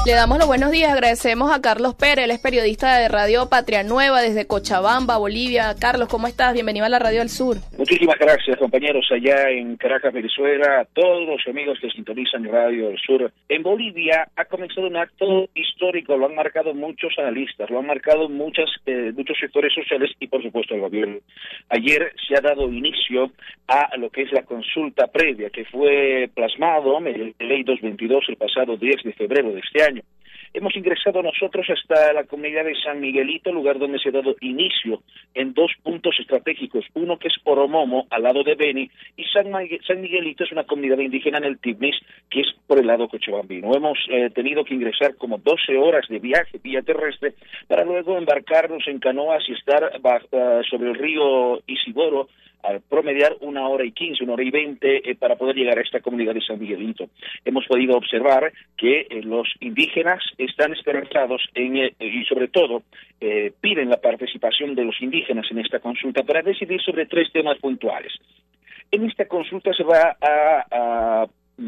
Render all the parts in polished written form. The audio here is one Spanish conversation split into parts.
Le damos los buenos días, agradecemos a Carlos Pérez, él es periodista de Radio Patria Nueva desde Cochabamba, Bolivia. Carlos, ¿cómo estás? Bienvenido a la Radio del Sur. Muchísimas gracias, compañeros, allá en Caracas, Venezuela, a todos los amigos que sintonizan Radio del Sur. En Bolivia ha comenzado un acto histórico, lo han marcado muchos analistas, lo han marcado muchos sectores sociales y, por supuesto, el gobierno. Ayer se ha dado inicio a lo que es la consulta previa, que fue plasmado mediante Ley 222 el pasado 10 de febrero de este año. Hemos ingresado nosotros hasta la comunidad de San Miguelito, lugar donde se ha dado inicio en dos puntos estratégicos, uno que es Oromomo, al lado de Beni, y San Miguelito es una comunidad indígena en el Tibnis, que es por el lado cochabambino. Hemos tenido que ingresar como 12 horas de viaje vía terrestre para luego embarcarnos en canoas y estar sobre el río Isiboro, al promediar 1 hora y 15, 1 hora y 20 para poder llegar a esta comunidad de San Miguelito. Hemos podido observar que los indígenas están esperanzados y sobre todo piden la participación de los indígenas en esta consulta para decidir sobre 3 temas puntuales. En esta consulta se va a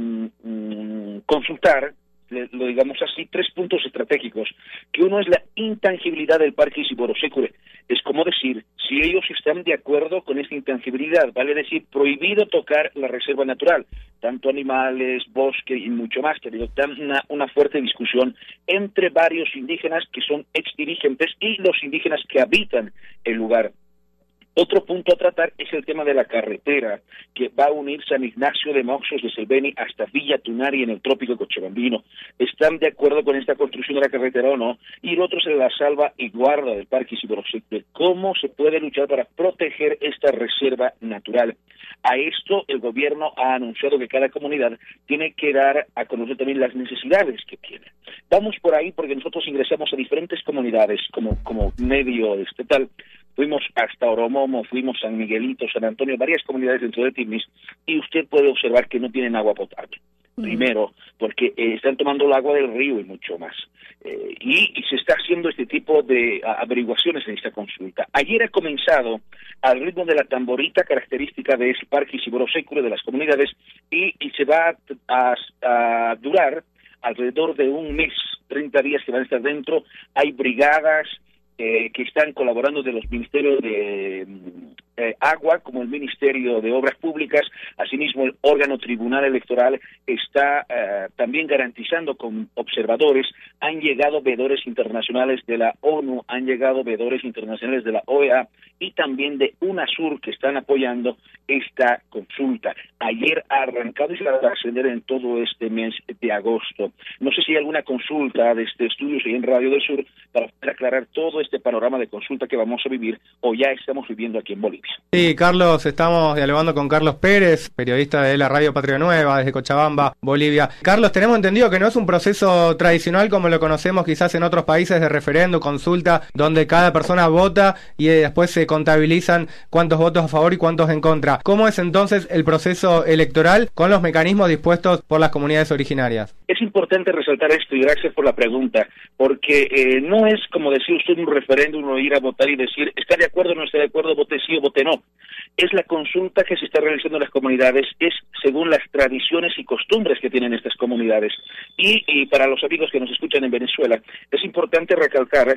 consultar, lo digamos así, 3 puntos estratégicos, que uno es la intangibilidad del Parque Isiboro-Sécure. Es como decir, si ellos están de acuerdo con esta intangibilidad, vale decir, prohibido tocar la reserva natural, tanto animales, bosque y mucho más, que están una fuerte discusión entre varios indígenas que son exdirigentes y los indígenas que habitan el lugar. Otro punto a tratar es el tema de la carretera que va a unir San Ignacio de Moxos desde el Beni hasta Villa Tunari en el trópico cochabambino. ¿Están de acuerdo con esta construcción de la carretera o no? Y el otro es la salva y guarda del Parque Isiboro-Sécure. ¿Cómo se puede luchar para proteger esta reserva natural? A esto el gobierno ha anunciado que cada comunidad tiene que dar a conocer también las necesidades que tiene. Vamos por ahí porque nosotros ingresamos a diferentes comunidades como medio estatal. Fuimos hasta Oromomo, fuimos a San Miguelito, San Antonio, varias comunidades dentro de Tibnis, y usted puede observar que no tienen agua potable. Primero, porque están tomando el agua del río y mucho más. Y se está haciendo este tipo de averiguaciones en esta consulta. Ayer ha comenzado al ritmo de la tamborita característica de ese Parque Isiboro-Sécure de las comunidades y se va a durar alrededor de un mes, 30 días que van a estar dentro. Hay brigadas que están colaborando de los ministerios de Agua, como el Ministerio de Obras Públicas. Asimismo, el órgano tribunal electoral está también garantizando con observadores. Han llegado veedores internacionales de la ONU, han llegado veedores internacionales de la OEA y también de UNASUR que están apoyando esta consulta. Ayer ha arrancado y se va a ascender en todo este mes de agosto. No sé si hay alguna consulta de este estudio en Radio del Sur para aclarar todo este panorama de consulta que vamos a vivir o ya estamos viviendo aquí en Bolivia. Sí, Carlos, estamos dialogando con Carlos Pérez, periodista de la Radio Patria Nueva desde Cochabamba, Bolivia. Carlos, tenemos entendido que no es un proceso tradicional como lo conocemos quizás en otros países de referéndum, consulta, donde cada persona vota y después se contabilizan cuántos votos a favor y cuántos en contra. ¿Cómo es entonces el proceso electoral con los mecanismos dispuestos por las comunidades originarias? Es importante resaltar esto y gracias por la pregunta, porque no es como decir usted un referéndum o ir a votar y decir está de acuerdo o no está de acuerdo, vote sí o vote no. Es la consulta que se está realizando en las comunidades, es según las tradiciones y costumbres que tienen estas comunidades. Y para los amigos que nos escuchan en Venezuela, es importante recalcar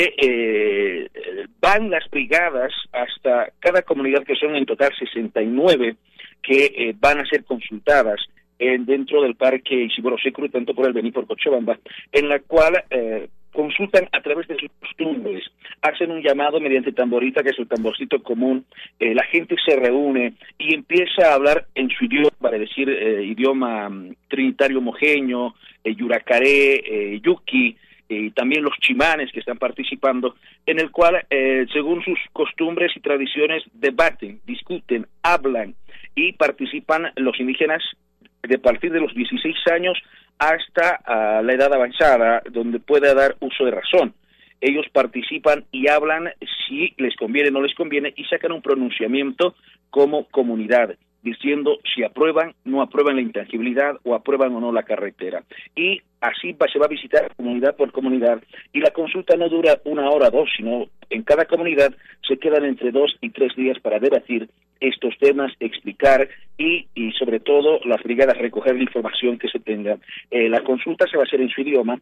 que van las brigadas hasta cada comunidad, que son en total 69, que van a ser consultadas dentro del Parque Isiboro-Sécure, tanto por el Beni por Cochabamba, en la cual consultan a través de sus costumbres, hacen un llamado mediante tamborita, que es el tamborcito común, la gente se reúne y empieza a hablar en su idioma, para decir idioma trinitario mojeño, yuracaré, yuqui, y también los chimanes que están participando, en el cual, según sus costumbres y tradiciones, debaten, discuten, hablan y participan los indígenas de partir de los 16 años hasta la edad avanzada, donde pueda dar uso de razón. Ellos participan y hablan si les conviene o no les conviene y sacan un pronunciamiento como comunidad, diciendo si aprueban, no aprueban la intangibilidad o aprueban o no la carretera. Y así se va a visitar comunidad por comunidad y la consulta no dura 1 hora, 2, sino en cada comunidad se quedan entre 2 y 3 días para debatir estos temas, explicar y sobre todo las brigadas recoger la información que se tenga. La consulta se va a hacer en su idioma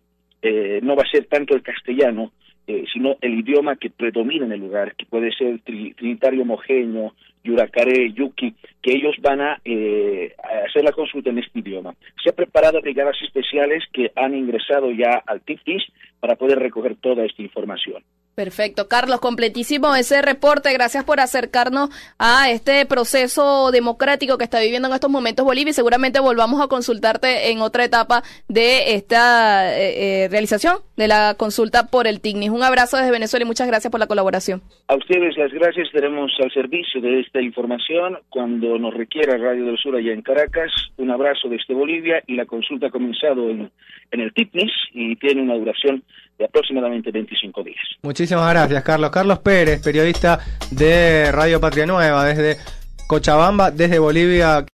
no va a ser tanto el castellano, sino el idioma que predomina en el lugar, que puede ser trinitario homogéneo, yuracaré, yuki, que ellos van a hacer la consulta en este idioma. Se ha preparado brigadas especiales que han ingresado ya al TIFIS para poder recoger toda esta información. Perfecto. Carlos, completísimo ese reporte. Gracias por acercarnos a este proceso democrático que está viviendo en estos momentos Bolivia y seguramente volvamos a consultarte en otra etapa de esta realización de la consulta por el TICNIS. Un abrazo desde Venezuela y muchas gracias por la colaboración. A ustedes las gracias. Estaremos al servicio de esta información cuando nos requiera Radio del Sur allá en Caracas. Un abrazo desde Bolivia y la consulta ha comenzado en el TICNIS y tiene una duración de aproximadamente 25 días. Muchísimas gracias, Carlos. Carlos Pérez, periodista de Radio Patria Nueva, desde Cochabamba, desde Bolivia.